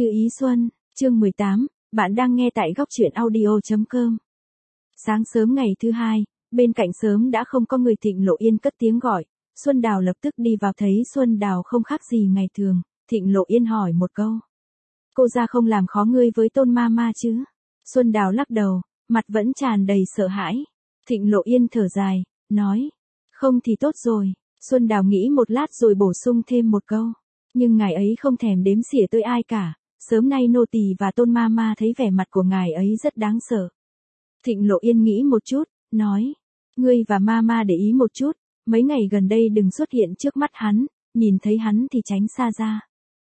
Như ý xuân, chương 18, bạn đang nghe tại góc truyện audio.com. Sáng sớm ngày thứ hai, bên cạnh sớm đã không có người. Thịnh Lộ Yên cất tiếng gọi, Xuân Đào lập tức đi vào. Thấy Xuân Đào không khác gì ngày thường, Thịnh Lộ Yên hỏi một câu. Cô ra không làm khó ngươi với Tôn Mama chứ? Xuân Đào lắc đầu, mặt vẫn tràn đầy sợ hãi. Thịnh Lộ Yên thở dài, nói, không thì tốt rồi. Xuân Đào nghĩ một lát rồi bổ sung thêm một câu. Nhưng ngài ấy không thèm đếm xỉa tới ai cả, sớm nay nô tỳ và Tôn Mama thấy vẻ mặt của ngài ấy rất đáng sợ. Thịnh Lộ Yên nghĩ một chút, nói, ngươi và Mama để ý một chút, mấy ngày gần đây đừng xuất hiện trước mắt hắn, nhìn thấy hắn thì tránh xa ra.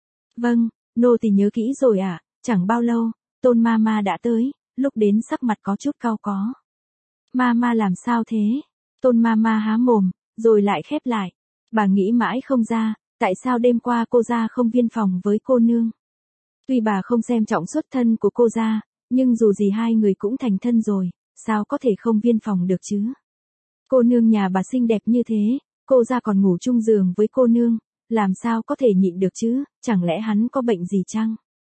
Vâng, nô tỳ nhớ kỹ rồi ạ. Chẳng bao lâu, Tôn Mama đã tới, lúc đến sắc mặt có chút cau có. Mama làm sao thế? Tôn Mama há mồm, rồi lại khép lại. Bà nghĩ mãi không ra, tại sao đêm qua cô ra không viên phòng với cô nương. Tuy bà không xem trọng xuất thân của cô ra, nhưng dù gì hai người cũng thành thân rồi, sao có thể không viên phòng được chứ? Cô nương nhà bà xinh đẹp như thế, cô ra còn ngủ chung giường với cô nương, làm sao có thể nhịn được chứ, chẳng lẽ hắn có bệnh gì chăng?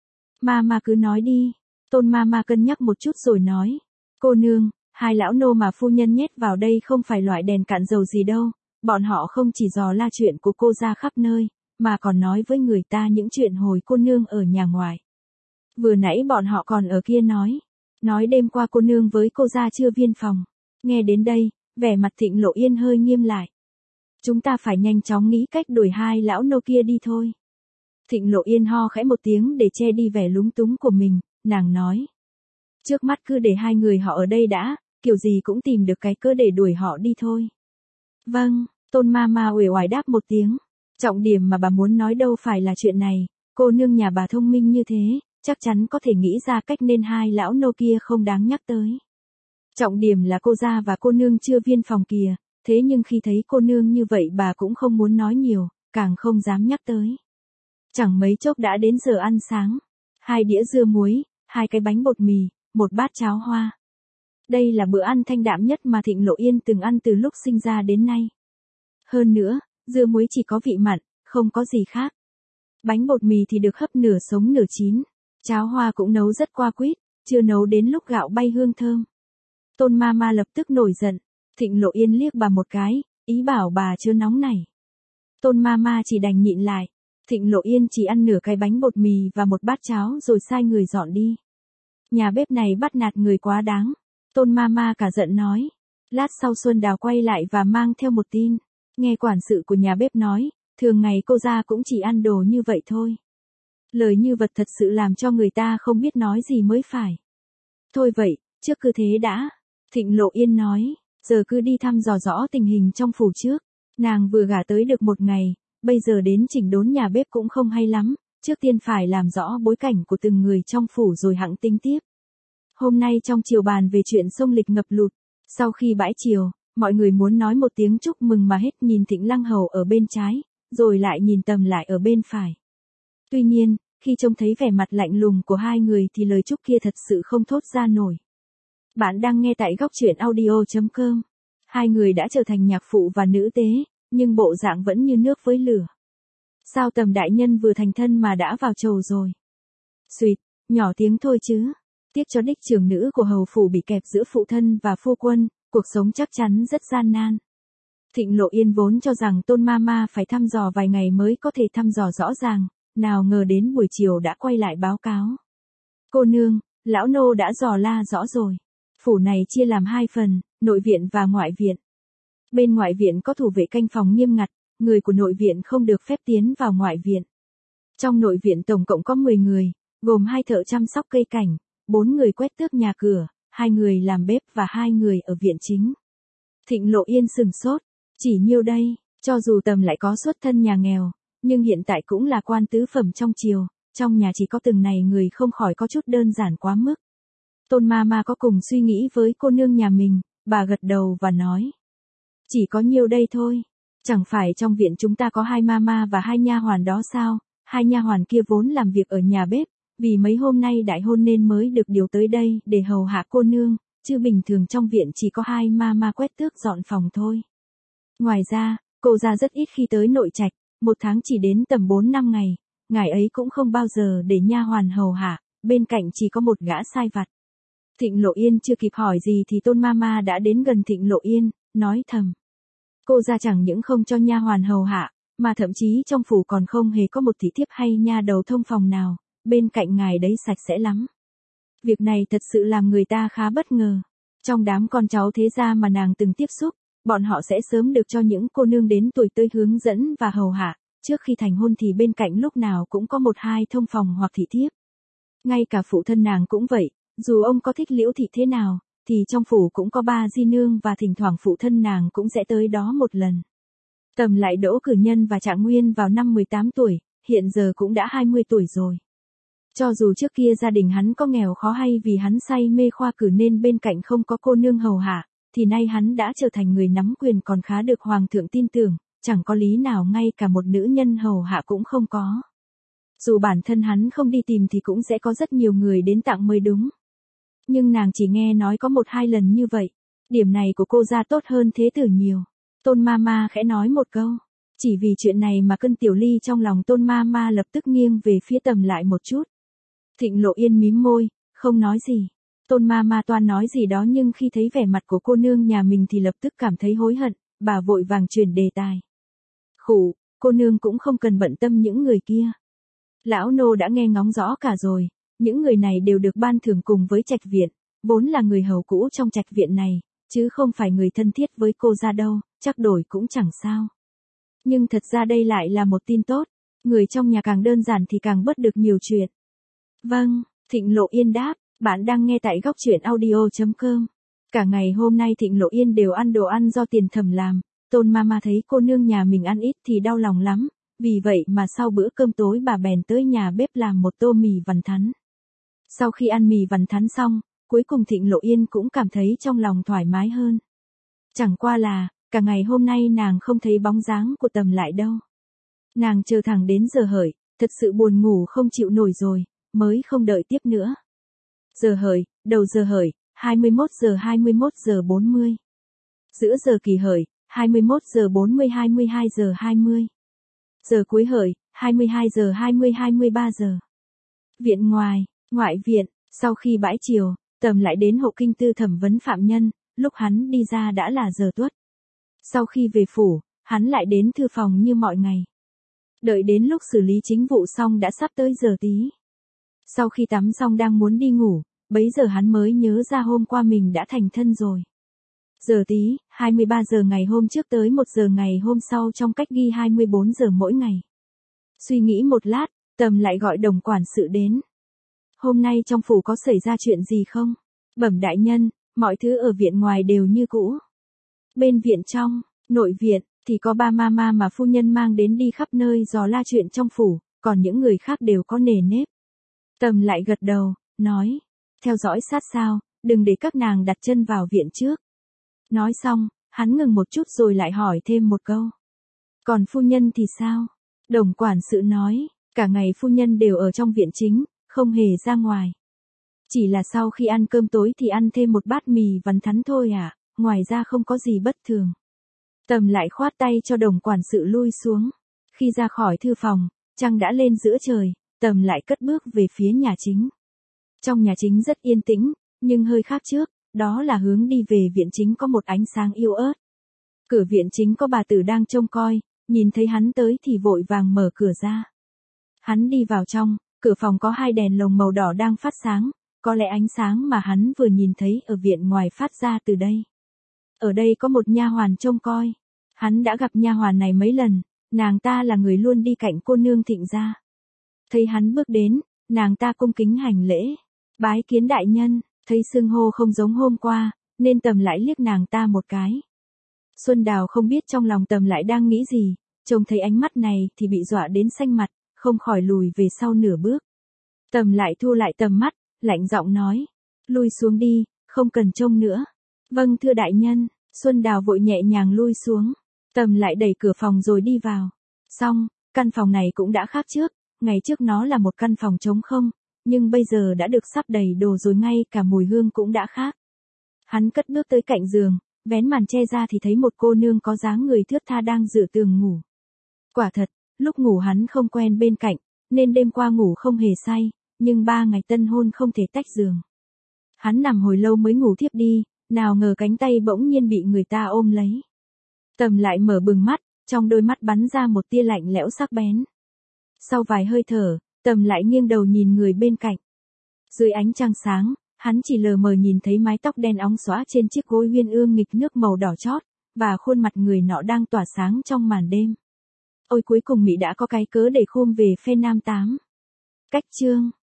Mama cứ nói đi. Tôn Mama cân nhắc một chút rồi nói, cô nương, hai lão nô mà phu nhân nhét vào đây không phải loại đèn cạn dầu gì đâu, bọn họ không chỉ dò la chuyện của cô ra khắp nơi, mà còn nói với người ta những chuyện hồi cô nương ở nhà ngoài. Vừa nãy bọn họ còn ở kia nói đêm qua cô nương với cô ra chưa viên phòng. Nghe đến đây, vẻ mặt Thịnh Lộ Yên hơi nghiêm lại. Chúng ta phải nhanh chóng nghĩ cách đuổi hai lão nô kia đi thôi. Thịnh Lộ Yên ho khẽ một tiếng để che đi vẻ lúng túng của mình, nàng nói. Trước mắt cứ để hai người họ ở đây đã, kiểu gì cũng tìm được cái cớ để đuổi họ đi thôi. Vâng, Tôn Mama uể oải đáp một tiếng. Trọng điểm mà bà muốn nói đâu phải là chuyện này, cô nương nhà bà thông minh như thế, chắc chắn có thể nghĩ ra cách nên hai lão nô kia không đáng nhắc tới. Trọng điểm là cô ra và cô nương chưa viên phòng kìa, thế nhưng khi thấy cô nương như vậy bà cũng không muốn nói nhiều, càng không dám nhắc tới. Chẳng mấy chốc đã đến giờ ăn sáng. 2 đĩa dưa muối, 2 cái bánh bột mì, 1 bát cháo hoa. Đây là bữa ăn thanh đạm nhất mà Thịnh Lộ Yên từng ăn từ lúc sinh ra đến nay. Hơn nữa, dưa muối chỉ có vị mặn, không có gì khác. Bánh bột mì thì được hấp nửa sống nửa chín. Cháo hoa cũng nấu rất qua quýt, chưa nấu đến lúc gạo bay hương thơm. Tôn Mama lập tức nổi giận. Thịnh Lộ Yên liếc bà một cái, ý bảo bà chớ nóng nảy. Tôn Mama chỉ đành nhịn lại. Thịnh Lộ Yên chỉ ăn nửa cái bánh bột mì và 1 bát cháo rồi sai người dọn đi. Nhà bếp này bắt nạt người quá đáng. Tôn Mama cả giận nói. Lát sau Xuân Đào quay lại và mang theo một tin. Nghe quản sự của nhà bếp nói, thường ngày cô ra cũng chỉ ăn đồ như vậy thôi. Lời như vật thật sự làm cho người ta không biết nói gì mới phải. Thôi vậy, trước cứ thế đã. Thịnh Lộ Yên nói, giờ cứ đi thăm dò rõ tình hình trong phủ trước. Nàng vừa gả tới được 1 ngày, bây giờ đến chỉnh đốn nhà bếp cũng không hay lắm, trước tiên phải làm rõ bối cảnh của từng người trong phủ rồi hẵng tính tiếp. Hôm nay trong triều bàn về chuyện sông Lịch ngập lụt, sau khi bãi triều, mọi người muốn nói một tiếng chúc mừng mà hết nhìn Thịnh Lăng Hầu ở bên trái, rồi lại nhìn Tầm lại ở bên phải. Tuy nhiên, khi trông thấy vẻ mặt lạnh lùng của hai người thì lời chúc kia thật sự không thốt ra nổi. Bạn đang nghe tại góc truyện audio.com. Hai người đã trở thành nhạc phụ và nữ tế, nhưng bộ dạng vẫn như nước với lửa. Sao Tầm đại nhân vừa thành thân mà đã vào chầu rồi? Xuyệt, nhỏ tiếng thôi chứ. Tiếc cho đích trưởng nữ của hầu phủ bị kẹp giữa phụ thân và phu quân, cuộc sống chắc chắn rất gian nan. Thịnh Lộ Yên vốn cho rằng Tôn Mama phải thăm dò vài ngày mới có thể thăm dò rõ ràng, nào ngờ đến buổi chiều đã quay lại báo cáo. Cô nương, lão nô đã dò la rõ rồi. Phủ này chia làm 2 phần, nội viện và ngoại viện. Bên ngoại viện có thủ vệ canh phòng nghiêm ngặt, người của nội viện không được phép tiến vào ngoại viện. Trong nội viện tổng cộng có 10 người, gồm 2 thợ chăm sóc cây cảnh, 4 người quét tước nhà cửa, 2 người làm bếp và 2 người ở viện chính. Thịnh Lộ Yên sừng sốt, chỉ nhiêu đây, cho dù Tầm lại có xuất thân nhà nghèo, nhưng hiện tại cũng là quan tứ phẩm trong triều, trong nhà chỉ có từng này người không khỏi có chút đơn giản quá mức. Tôn Mama có cùng suy nghĩ với cô nương nhà mình, bà gật đầu và nói. Chỉ có nhiêu đây thôi, chẳng phải trong viện chúng ta có 2 mama và 2 nha hoàn đó sao, 2 nha hoàn kia vốn làm việc ở nhà bếp, vì mấy hôm nay đại hôn nên mới được điều tới đây để hầu hạ cô nương, chứ bình thường trong viện chỉ có 2 mama quét tước dọn phòng thôi. Ngoài ra, cô ra rất ít khi tới nội trạch, 1 tháng chỉ đến tầm 4-5 ngày, ngài ấy cũng không bao giờ để nha hoàn hầu hạ, bên cạnh chỉ có một gã sai vặt. Thịnh Lộ Yên chưa kịp hỏi gì thì Tôn Mama đã đến gần Thịnh Lộ Yên, nói thầm. Cô gia chẳng những không cho nha hoàn hầu hạ, mà thậm chí trong phủ còn không hề có một thị thiếp hay nha đầu thông phòng nào, bên cạnh ngài đấy sạch sẽ lắm. Việc này thật sự làm người ta khá bất ngờ. Trong đám con cháu thế gia mà nàng từng tiếp xúc, bọn họ sẽ sớm được cho những cô nương đến tuổi tươi hướng dẫn và hầu hạ, trước khi thành hôn thì bên cạnh lúc nào cũng có một hai thông phòng hoặc thị thiếp. Ngay cả phụ thân nàng cũng vậy, dù ông có thích Liễu thị thế nào, thì trong phủ cũng có ba di nương và thỉnh thoảng phụ thân nàng cũng sẽ tới đó một lần. Tầm lại đỗ cử nhân và Trạng Nguyên vào năm 18 tuổi, hiện giờ cũng đã 20 tuổi rồi. Cho dù trước kia gia đình hắn có nghèo khó hay vì hắn say mê khoa cử nên bên cạnh không có cô nương hầu hạ, thì nay hắn đã trở thành người nắm quyền còn khá được hoàng thượng tin tưởng, chẳng có lý nào ngay cả một nữ nhân hầu hạ cũng không có. Dù bản thân hắn không đi tìm thì cũng sẽ có rất nhiều người đến tặng mới đúng. Nhưng nàng chỉ nghe nói có một hai lần như vậy. Điểm này của cô ra tốt hơn thế tử nhiều. Tôn Mama khẽ nói một câu. Chỉ vì chuyện này mà cân tiểu ly trong lòng Tôn Mama lập tức nghiêng về phía Tầm lại một chút. Thịnh Lộ Yên mím môi, không nói gì. Tôn Mama toan nói gì đó nhưng khi thấy vẻ mặt của cô nương nhà mình thì lập tức cảm thấy hối hận, bà vội vàng chuyển đề tài. Khụ, cô nương cũng không cần bận tâm những người kia. Lão nô đã nghe ngóng rõ cả rồi, những người này đều được ban thưởng cùng với trạch viện, vốn là người hầu cũ trong trạch viện này, chứ không phải người thân thiết với cô ra đâu, chắc đổi cũng chẳng sao. Nhưng thật ra đây lại là một tin tốt, người trong nhà càng đơn giản thì càng bớt được nhiều chuyện. Vâng, Thịnh Lộ Yên đáp, bạn đang nghe tại góc truyện audio.com. Cả ngày hôm nay Thịnh Lộ Yên đều ăn đồ ăn do Tiền Thẩm làm, Tôn Mama thấy cô nương nhà mình ăn ít thì đau lòng lắm, vì vậy mà sau bữa cơm tối bà bèn tới nhà bếp làm một tô mì vằn thắn. Sau khi ăn mì vằn thắn xong, cuối cùng Thịnh Lộ Yên cũng cảm thấy trong lòng thoải mái hơn. Chẳng qua là, cả ngày hôm nay nàng không thấy bóng dáng của Tầm lại đâu. Nàng chờ thẳng đến giờ hởi, thật sự buồn ngủ không chịu nổi rồi, mới không đợi tiếp nữa. Giờ hởi, đầu giờ hởi, 21 giờ 40. Giữa giờ kỳ hởi, 21 giờ 40 22 giờ 20. Giờ cuối hởi, 22 giờ 20 23 giờ. Viện ngoài, ngoại viện, sau khi bãi chiều, Tầm lại đến hộ kinh tư thẩm vấn phạm nhân, lúc hắn đi ra đã là giờ tuất. Sau khi về phủ, hắn lại đến thư phòng như mọi ngày. Đợi đến lúc xử lý chính vụ xong đã sắp tới giờ tí. Sau khi tắm xong đang muốn đi ngủ, bấy giờ hắn mới nhớ ra hôm qua mình đã thành thân rồi. Giờ tí, 23 giờ ngày hôm trước tới 1 giờ ngày hôm sau trong cách ghi 24 giờ mỗi ngày. Suy nghĩ một lát, Tầm lại gọi đồng quản sự đến. Hôm nay trong phủ có xảy ra chuyện gì không? Bẩm đại nhân, mọi thứ ở viện ngoài đều như cũ. Bên viện trong, nội viện, thì có ba mama mà phu nhân mang đến đi khắp nơi dò la chuyện trong phủ, còn những người khác đều có nề nếp. Tầm lại gật đầu, nói, theo dõi sát sao, đừng để các nàng đặt chân vào viện trước. Nói xong, hắn ngừng một chút rồi lại hỏi thêm một câu. Còn phu nhân thì sao? Đồng quản sự nói, cả ngày phu nhân đều ở trong viện chính, không hề ra ngoài. Chỉ là sau khi ăn cơm tối thì ăn thêm một bát mì vằn thắn thôi à, ngoài ra không có gì bất thường. Tầm lại khoát tay cho đồng quản sự lui xuống. Khi ra khỏi thư phòng, trăng đã lên giữa trời, Tầm lại cất bước về phía nhà chính. Trong nhà chính rất yên tĩnh, nhưng hơi khác trước, đó là hướng đi về viện chính có một ánh sáng yếu ớt. Cửa viện chính có bà tử đang trông coi, nhìn thấy hắn tới thì vội vàng mở cửa ra. Hắn đi vào trong, cửa phòng có hai đèn lồng màu đỏ đang phát sáng, có lẽ ánh sáng mà hắn vừa nhìn thấy ở viện ngoài phát ra từ đây. Ở đây có một nha hoàn trông coi. Hắn đã gặp nha hoàn này mấy lần, nàng ta là người luôn đi cạnh cô nương Thịnh gia. Thấy hắn bước đến, nàng ta cung kính hành lễ. Bái kiến đại nhân, thấy xưng hô không giống hôm qua, nên Tầm lại liếc nàng ta một cái. Xuân Đào không biết trong lòng Tầm lại đang nghĩ gì, trông thấy ánh mắt này thì bị dọa đến xanh mặt, không khỏi lùi về sau nửa bước. Tầm lại thu lại tầm mắt, lạnh giọng nói, lui xuống đi, không cần trông nữa. Vâng thưa đại nhân, Xuân Đào vội nhẹ nhàng lui xuống. Tầm lại đẩy cửa phòng rồi đi vào. Xong, căn phòng này cũng đã khác trước, ngày trước nó là một căn phòng trống không, nhưng bây giờ đã được sắp đầy đồ rồi ngay cả mùi hương cũng đã khác. Hắn cất bước tới cạnh giường, vén màn che ra thì thấy một cô nương có dáng người thướt tha đang dựa tường ngủ. Quả thật, lúc ngủ hắn không quen bên cạnh, nên đêm qua ngủ không hề say, nhưng 3 ngày tân hôn không thể tách giường. Hắn nằm hồi lâu mới ngủ thiếp đi, nào ngờ cánh tay bỗng nhiên bị người ta ôm lấy. Tầm lại mở bừng mắt, trong đôi mắt bắn ra một tia lạnh lẽo sắc bén. Sau vài hơi thở, Tầm lại nghiêng đầu nhìn người bên cạnh. Dưới ánh trăng sáng, hắn chỉ lờ mờ nhìn thấy mái tóc đen óng xõa trên chiếc gối uyên ương nghịch nước màu đỏ chót, và khuôn mặt người nọ đang tỏa sáng trong màn đêm. Ôi cuối cùng Mỹ đã có cái cớ để khum về phe nam tám. Cách chương